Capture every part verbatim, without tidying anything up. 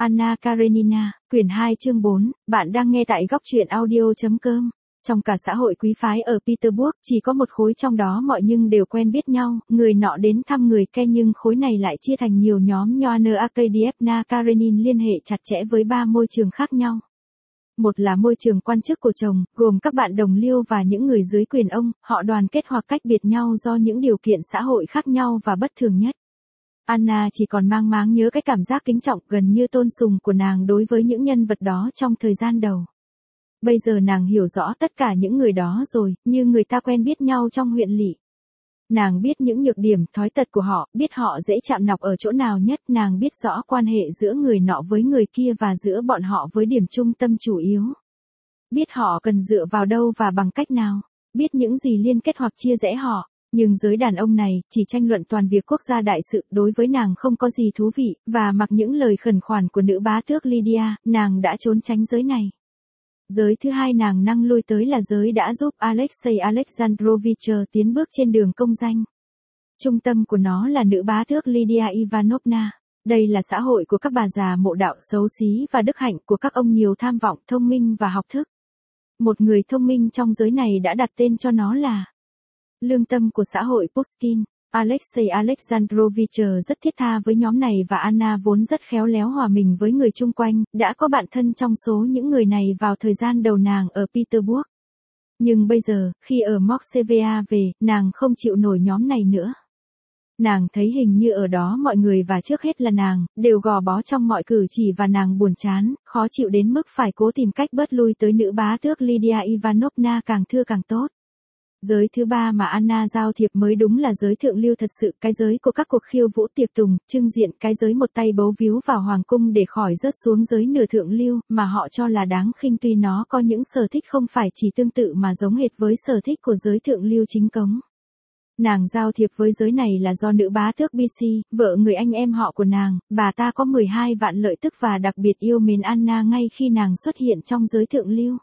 Anna Karenina, quyển hai chương bốn, bạn đang nghe tại góc truyện audio.com. Trong cả xã hội quý phái ở Petersburg, chỉ có một khối trong đó mọi nhưng đều quen biết nhau, người nọ đến thăm người kia nhưng khối này lại chia thành nhiều nhóm. Ioanna Arkadievna Karenin liên hệ chặt chẽ với ba môi trường khác nhau. Một là môi trường quan chức của chồng, gồm các bạn đồng liêu và những người dưới quyền ông, họ đoàn kết hoặc cách biệt nhau do những điều kiện xã hội khác nhau và bất thường nhất. Anna chỉ còn mang máng nhớ cái cảm giác kính trọng gần như tôn sùng của nàng đối với những nhân vật đó trong thời gian đầu. Bây giờ nàng hiểu rõ tất cả những người đó rồi, như người ta quen biết nhau trong huyện lỵ. Nàng biết những nhược điểm, thói tật của họ, biết họ dễ chạm nọc ở chỗ nào nhất, nàng biết rõ quan hệ giữa người nọ với người kia và giữa bọn họ với điểm trung tâm chủ yếu. Biết họ cần dựa vào đâu và bằng cách nào, biết những gì liên kết hoặc chia rẽ họ. Nhưng giới đàn ông này, chỉ tranh luận toàn việc quốc gia đại sự, đối với nàng không có gì thú vị, và mặc những lời khẩn khoản của nữ bá tước Lydia, nàng đã trốn tránh giới này. Giới thứ hai nàng năng lui tới là giới đã giúp Alexei Alexandrovich tiến bước trên đường công danh. Trung tâm của nó là nữ bá tước Lydia Ivanovna. Đây là xã hội của các bà già mộ đạo xấu xí và đức hạnh của các ông nhiều tham vọng, thông minh và học thức. Một người thông minh trong giới này đã đặt tên cho nó là lương tâm của xã hội Pushkin. Alexei Alexandrovich rất thiết tha với nhóm này và Anna vốn rất khéo léo hòa mình với người chung quanh, đã có bạn thân trong số những người này vào thời gian đầu nàng ở Petersburg. Nhưng bây giờ, khi ở Moskva về, nàng không chịu nổi nhóm này nữa. Nàng thấy hình như ở đó mọi người và trước hết là nàng, đều gò bó trong mọi cử chỉ và nàng buồn chán, khó chịu đến mức phải cố tìm cách bớt lui tới nữ bá tước Lydia Ivanovna càng thưa càng tốt. Giới thứ ba mà Anna giao thiệp mới đúng là giới thượng lưu thật sự, cái giới của các cuộc khiêu vũ tiệc tùng, trưng diện, cái giới một tay bấu víu vào hoàng cung để khỏi rớt xuống giới nửa thượng lưu, mà họ cho là đáng khinh tuy nó có những sở thích không phải chỉ tương tự mà giống hệt với sở thích của giới thượng lưu chính cống. Nàng giao thiệp với giới này là do nữ bá tước Bisi, vợ người anh em họ của nàng, bà ta có mười hai vạn lợi tức và đặc biệt yêu mến Anna ngay khi nàng xuất hiện trong giới thượng lưu.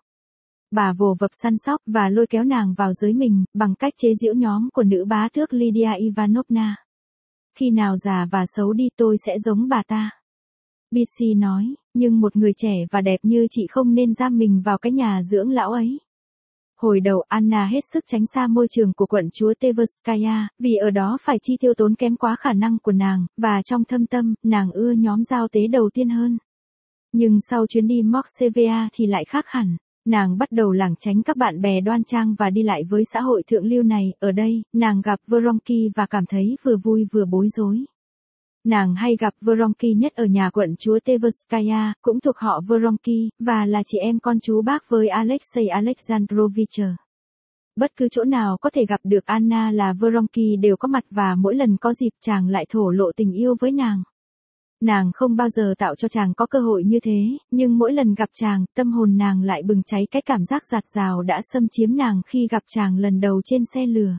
Bà vồ vập săn sóc và lôi kéo nàng vào giới mình, bằng cách chế giễu nhóm của nữ bá tước Lydia Ivanovna. Khi nào già và xấu đi tôi sẽ giống bà ta. Bitsy nói, nhưng một người trẻ và đẹp như chị không nên giam mình vào cái nhà dưỡng lão ấy. Hồi đầu Anna hết sức tránh xa môi trường của quận chúa Tverskaya, vì ở đó phải chi tiêu tốn kém quá khả năng của nàng, và trong thâm tâm, nàng ưa nhóm giao tế đầu tiên hơn. Nhưng sau chuyến đi Moskva thì lại khác hẳn. Nàng bắt đầu lảng tránh các bạn bè đoan trang và đi lại với xã hội thượng lưu này, ở đây, nàng gặp Vronky và cảm thấy vừa vui vừa bối rối. Nàng hay gặp Vronky nhất ở nhà quận chúa Tverskaya, cũng thuộc họ Vronky, và là chị em con chú bác với Alexei Alexandrovich. Bất cứ chỗ nào có thể gặp được Anna là Vronky đều có mặt và mỗi lần có dịp chàng lại thổ lộ tình yêu với nàng. Nàng không bao giờ tạo cho chàng có cơ hội như thế, nhưng mỗi lần gặp chàng, tâm hồn nàng lại bừng cháy cái cảm giác dạt dào đã xâm chiếm nàng khi gặp chàng lần đầu trên xe lửa.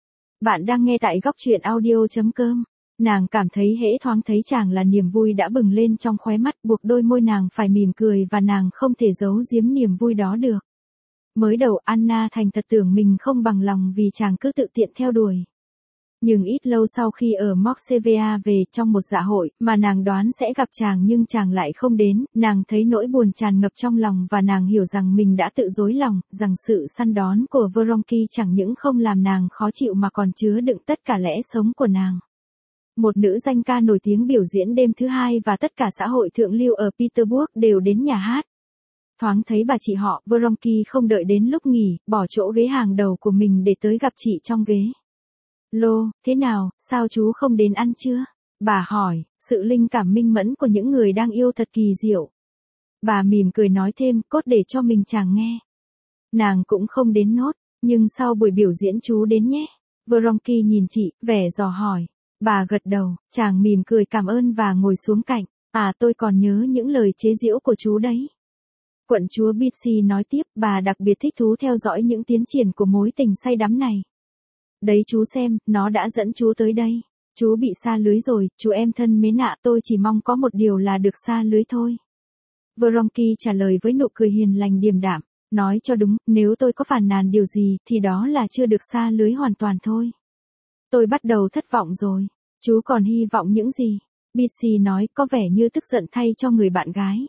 Bạn đang nghe tại góc truyện audio.com. Nàng cảm thấy hễ thoáng thấy chàng là niềm vui đã bừng lên trong khóe mắt, buộc đôi môi nàng phải mỉm cười và nàng không thể giấu giếm niềm vui đó được. Mới đầu Anna thành thật tưởng mình không bằng lòng vì chàng cứ tự tiện theo đuổi. Nhưng ít lâu sau khi ở Moskva về trong một dạ hội, mà nàng đoán sẽ gặp chàng nhưng chàng lại không đến, nàng thấy nỗi buồn tràn ngập trong lòng và nàng hiểu rằng mình đã tự dối lòng, rằng sự săn đón của Vronky chẳng những không làm nàng khó chịu mà còn chứa đựng tất cả lẽ sống của nàng. Một nữ danh ca nổi tiếng biểu diễn đêm thứ hai và tất cả xã hội thượng lưu ở Petersburg đều đến nhà hát. Thoáng thấy bà chị họ, Vronky không đợi đến lúc nghỉ, bỏ chỗ ghế hàng đầu của mình để tới gặp chị trong ghế. Lô, thế nào, sao chú không đến ăn chưa? Bà hỏi, sự linh cảm minh mẫn của những người đang yêu thật kỳ diệu. Bà mỉm cười nói thêm, cốt để cho mình chàng nghe. Nàng cũng không đến nốt, nhưng sau buổi biểu diễn chú đến nhé. Vronky nhìn chị, vẻ dò hỏi. Bà gật đầu, chàng mỉm cười cảm ơn và ngồi xuống cạnh. À tôi còn nhớ những lời chế giễu của chú đấy. Quận chúa Bitsy nói tiếp, bà đặc biệt thích thú theo dõi những tiến triển của mối tình say đắm này. Đấy chú xem, nó đã dẫn chú tới đây. Chú bị sa lưới rồi, chú em thân mến ạ, tôi chỉ mong có một điều là được sa lưới thôi. Vronky trả lời với nụ cười hiền lành điềm đạm, nói cho đúng, nếu tôi có phàn nàn điều gì thì đó là chưa được sa lưới hoàn toàn thôi. Tôi bắt đầu thất vọng rồi, chú còn hy vọng những gì? Bitsy nói có vẻ như tức giận thay cho người bạn gái.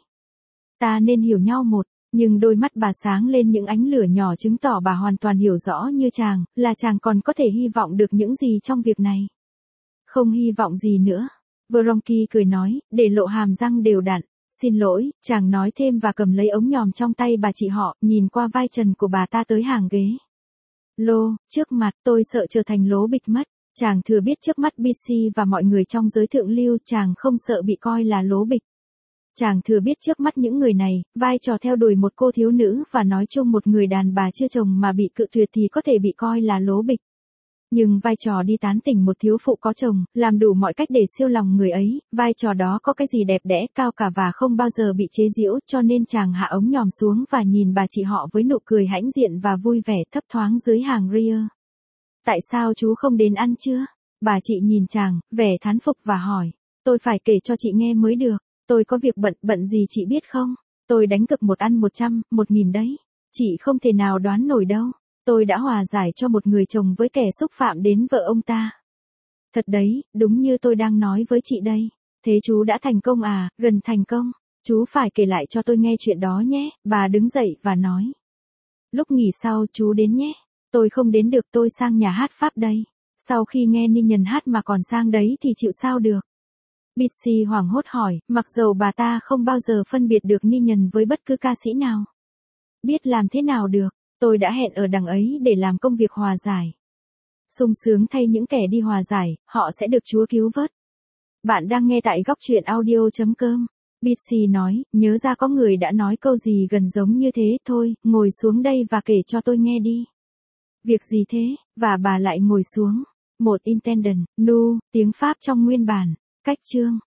Ta nên hiểu nhau một, nhưng đôi mắt bà sáng lên những ánh lửa nhỏ chứng tỏ bà hoàn toàn hiểu rõ như chàng, là chàng còn có thể hy vọng được những gì trong việc này. Không hy vọng gì nữa. Vronky cười nói, để lộ hàm răng đều đặn. Xin lỗi, chàng nói thêm và cầm lấy ống nhòm trong tay bà chị họ, nhìn qua vai trần của bà ta tới hàng ghế. Lô, trước mặt, tôi sợ trở thành lố bịch mất. Chàng thừa biết trước mắt Bitsy và mọi người trong giới thượng lưu, chàng không sợ bị coi là lố bịch. Chàng thừa biết trước mắt những người này, vai trò theo đuổi một cô thiếu nữ và nói chung một người đàn bà chưa chồng mà bị cự tuyệt thì có thể bị coi là lố bịch. Nhưng vai trò đi tán tỉnh một thiếu phụ có chồng, làm đủ mọi cách để siêu lòng người ấy, vai trò đó có cái gì đẹp đẽ cao cả và không bao giờ bị chế giễu, cho nên chàng hạ ống nhòm xuống và nhìn bà chị họ với nụ cười hãnh diện và vui vẻ thấp thoáng dưới hàng ria. Tại sao chú không đến ăn trưa? Bà chị nhìn chàng, vẻ thán phục và hỏi. Tôi phải kể cho chị nghe mới được. Tôi có việc bận, bận gì chị biết không? Tôi đánh cược một ăn một trăm, một nghìn đấy. Chị không thể nào đoán nổi đâu. Tôi đã hòa giải cho một người chồng với kẻ xúc phạm đến vợ ông ta. Thật đấy, đúng như tôi đang nói với chị đây. Thế chú đã thành công à, gần thành công. Chú phải kể lại cho tôi nghe chuyện đó nhé. Bà đứng dậy và nói. Lúc nghỉ sau chú đến nhé. Tôi không đến được, tôi sang nhà hát Pháp đây. Sau khi nghe Ni Nhân hát mà còn sang đấy thì chịu sao được. Bitsy hoảng hốt hỏi, mặc dầu bà ta không bao giờ phân biệt được Ni Nhân với bất cứ ca sĩ nào. Biết làm thế nào được, tôi đã hẹn ở đằng ấy để làm công việc hòa giải. Sung sướng thay những kẻ đi hòa giải, họ sẽ được Chúa cứu vớt. Bạn đang nghe tại góc truyện audio chấm com. Bitsy nói, nhớ ra có người đã nói câu gì gần giống như thế, thôi, ngồi xuống đây và kể cho tôi nghe đi. Việc gì thế? Và bà lại ngồi xuống. Một intendant, nu, tiếng Pháp trong nguyên bản. Cách chương.